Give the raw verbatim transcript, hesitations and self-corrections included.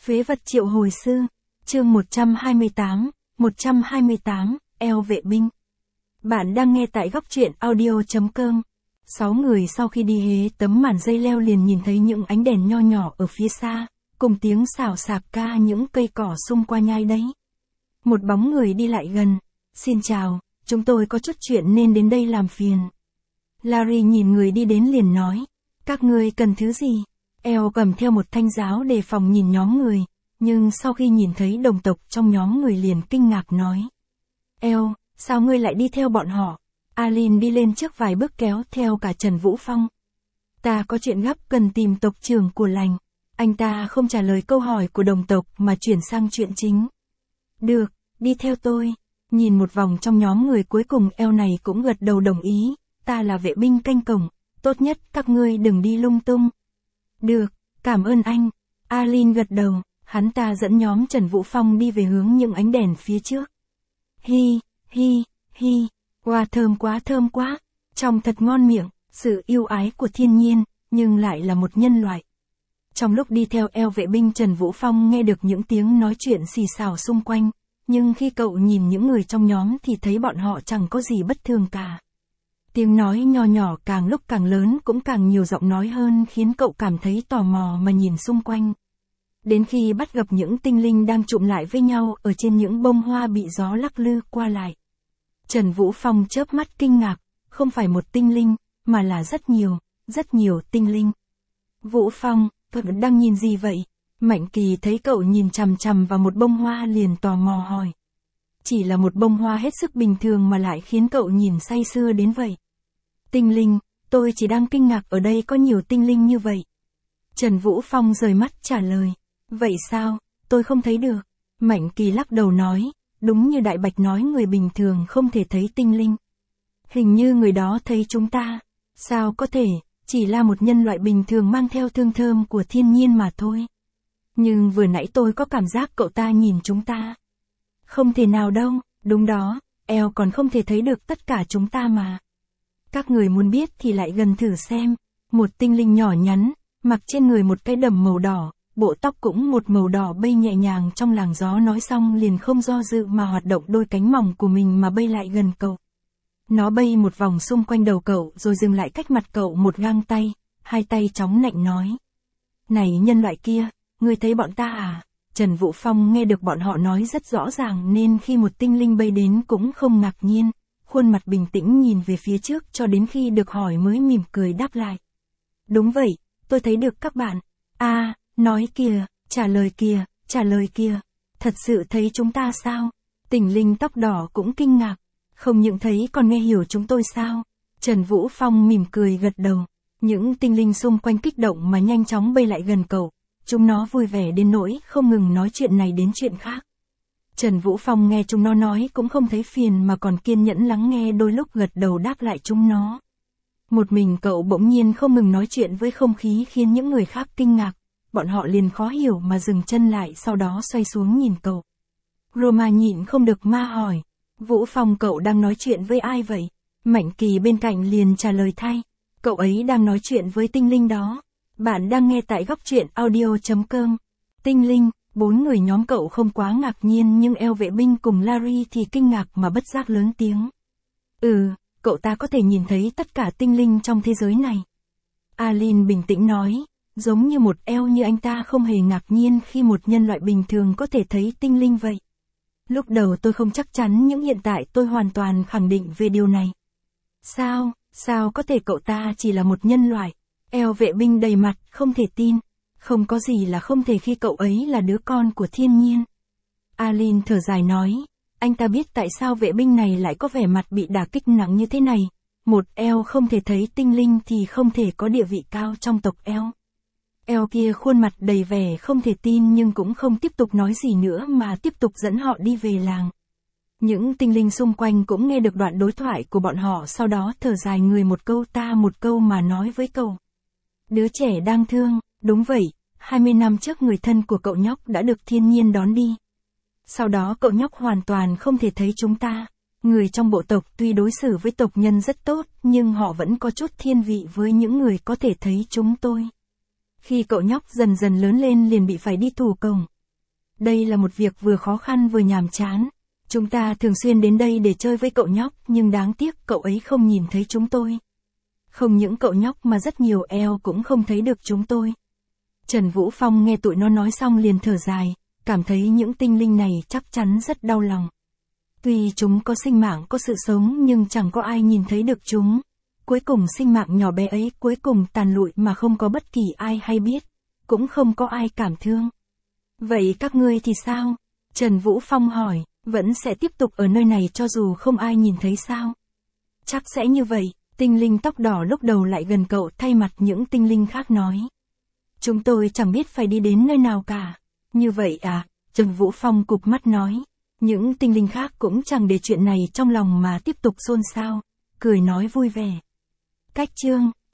Phế vật triệu hồi sư, chương một trăm hai mươi tám, một trăm hai mươi tám, eo vệ binh. Bạn đang nghe tại góc truyện audio.com. Sáu người sau khi đi hế tấm màn dây leo liền nhìn thấy những ánh đèn nho nhỏ ở phía xa, cùng tiếng xào xạc ca những cây cỏ xung quanh nhai đấy. Một bóng người đi lại gần. Xin chào, chúng tôi có chút chuyện nên đến đây làm phiền. Larry nhìn người đi đến liền nói, các ngươi cần thứ gì? Eo cầm theo một thanh giáo đề phòng nhìn nhóm người, nhưng sau khi nhìn thấy đồng tộc trong nhóm người liền kinh ngạc nói. Eo, sao ngươi lại đi theo bọn họ? Alin đi lên trước vài bước kéo theo cả Trần Vũ Phong. Ta có chuyện gấp cần tìm tộc trưởng của lành. Anh ta không trả lời câu hỏi của đồng tộc mà chuyển sang chuyện chính. Được, đi theo tôi. Nhìn một vòng trong nhóm người cuối cùng Eo này cũng gật đầu đồng ý. Ta là vệ binh canh cổng, tốt nhất các ngươi đừng đi lung tung. Được, cảm ơn anh. Alin gật đầu, hắn ta dẫn nhóm Trần Vũ Phong đi về hướng những ánh đèn phía trước. Hi, hi, hi, wow thơm quá thơm quá, trông thật ngon miệng, sự yêu ái của thiên nhiên, nhưng lại là một nhân loại. Trong lúc đi theo Eo vệ binh Trần Vũ Phong nghe được những tiếng nói chuyện xì xào xung quanh, nhưng khi cậu nhìn những người trong nhóm thì thấy bọn họ chẳng có gì bất thường cả. Tiếng nói nho nhỏ càng lúc càng lớn cũng càng nhiều giọng nói hơn khiến cậu cảm thấy tò mò mà nhìn xung quanh. Đến khi bắt gặp những tinh linh đang chụm lại với nhau ở trên những bông hoa bị gió lắc lư qua lại. Trần Vũ Phong chớp mắt kinh ngạc, không phải một tinh linh, mà là rất nhiều, rất nhiều tinh linh. Vũ Phong, cậu đang nhìn gì vậy? Mạnh Kỳ thấy cậu nhìn chằm chằm vào một bông hoa liền tò mò hỏi. Chỉ là một bông hoa hết sức bình thường mà lại khiến cậu nhìn say sưa đến vậy. Tinh linh, tôi chỉ đang kinh ngạc ở đây có nhiều tinh linh như vậy. Trần Vũ Phong rời mắt trả lời. Vậy sao, tôi không thấy được. Mạnh Kỳ lắc đầu nói, đúng như Đại Bạch nói người bình thường không thể thấy tinh linh. Hình như người đó thấy chúng ta. Sao có thể, chỉ là một nhân loại bình thường mang theo hương thơm của thiên nhiên mà thôi. Nhưng vừa nãy tôi có cảm giác cậu ta nhìn chúng ta. Không thể nào đâu, đúng đó, Eo còn không thể thấy được tất cả chúng ta mà. Các người muốn biết thì lại gần thử xem. Một tinh linh nhỏ nhắn, mặc trên người một cái đầm màu đỏ, bộ tóc cũng một màu đỏ bay nhẹ nhàng trong làn gió nói xong liền không do dự mà hoạt động đôi cánh mỏng của mình mà bay lại gần cậu. Nó bay một vòng xung quanh đầu cậu rồi dừng lại cách mặt cậu một gang tay, hai tay chóng nạnh nói. Này nhân loại kia, ngươi thấy bọn ta à? Trần Vũ Phong nghe được bọn họ nói rất rõ ràng nên khi một tinh linh bay đến cũng không ngạc nhiên, khuôn mặt bình tĩnh nhìn về phía trước cho đến khi được hỏi mới mỉm cười đáp lại. Đúng vậy, tôi thấy được các bạn. À, nói kìa, trả lời kìa, trả lời kìa. Thật sự thấy chúng ta sao? Tinh linh tóc đỏ cũng kinh ngạc. Không những thấy còn nghe hiểu chúng tôi sao? Trần Vũ Phong mỉm cười gật đầu. Những tinh linh xung quanh kích động mà nhanh chóng bay lại gần cậu. Chúng nó vui vẻ đến nỗi không ngừng nói chuyện này đến chuyện khác. Trần Vũ Phong nghe chúng nó nói cũng không thấy phiền mà còn kiên nhẫn lắng nghe đôi lúc gật đầu đáp lại chúng nó. Một mình cậu bỗng nhiên không ngừng nói chuyện với không khí khiến những người khác kinh ngạc. Bọn họ liền khó hiểu mà dừng chân lại sau đó xoay xuống nhìn cậu. Roma nhịn không được ma hỏi. Vũ Phong cậu đang nói chuyện với ai vậy? Mạnh Kỳ bên cạnh liền trả lời thay. Cậu ấy đang nói chuyện với tinh linh đó. Bạn đang nghe tại góc truyện audio.com. Tinh linh, bốn người nhóm cậu không quá ngạc nhiên nhưng Eo vệ binh cùng Larry thì kinh ngạc mà bất giác lớn tiếng. Ừ, cậu ta có thể nhìn thấy tất cả tinh linh trong thế giới này. Alin bình tĩnh nói, giống như một Eo như anh ta không hề ngạc nhiên khi một nhân loại bình thường có thể thấy tinh linh vậy. Lúc đầu tôi không chắc chắn nhưng hiện tại tôi hoàn toàn khẳng định về điều này. Sao, sao có thể cậu ta chỉ là một nhân loại? Eo vệ binh đầy mặt, không thể tin. Không có gì là không thể khi cậu ấy là đứa con của thiên nhiên. Alin thở dài nói, anh ta biết tại sao vệ binh này lại có vẻ mặt bị đả kích nặng như thế này. Một Eo không thể thấy tinh linh thì không thể có địa vị cao trong tộc Eo. Eo kia khuôn mặt đầy vẻ không thể tin nhưng cũng không tiếp tục nói gì nữa mà tiếp tục dẫn họ đi về làng. Những tinh linh xung quanh cũng nghe được đoạn đối thoại của bọn họ sau đó thở dài người một câu ta một câu mà nói với cậu. Đứa trẻ đang thương, đúng vậy, hai mươi năm trước người thân của cậu nhóc đã được thiên nhiên đón đi. Sau đó cậu nhóc hoàn toàn không thể thấy chúng ta. Người trong bộ tộc tuy đối xử với tộc nhân rất tốt nhưng họ vẫn có chút thiên vị với những người có thể thấy chúng tôi. Khi cậu nhóc dần dần lớn lên liền bị phải đi tù cổng, Đây là một việc vừa khó khăn vừa nhàm chán. Chúng ta thường xuyên đến đây để chơi với cậu nhóc, nhưng đáng tiếc cậu ấy không nhìn thấy chúng tôi. Không những cậu nhóc mà rất nhiều eo cũng không thấy được chúng tôi. Trần Vũ Phong nghe tụi nó nói xong liền thở dài, cảm thấy những tinh linh này chắc chắn rất đau lòng. Tuy chúng có sinh mạng có sự sống nhưng chẳng có ai nhìn thấy được chúng. Cuối cùng sinh mạng nhỏ bé ấy cuối cùng tàn lụi mà không có bất kỳ ai hay biết. Cũng không có ai cảm thương. Vậy các ngươi thì sao? Trần Vũ Phong hỏi, vẫn sẽ tiếp tục ở nơi này cho dù không ai nhìn thấy sao? Chắc sẽ như vậy, tinh linh tóc đỏ lúc đầu lại gần cậu thay mặt những tinh linh khác nói. Chúng tôi chẳng biết phải đi đến nơi nào cả. Như vậy à? Trần Vũ Phong cụp mắt nói. Những tinh linh khác cũng chẳng để chuyện này trong lòng mà tiếp tục xôn xao, cười nói vui vẻ. Cách chương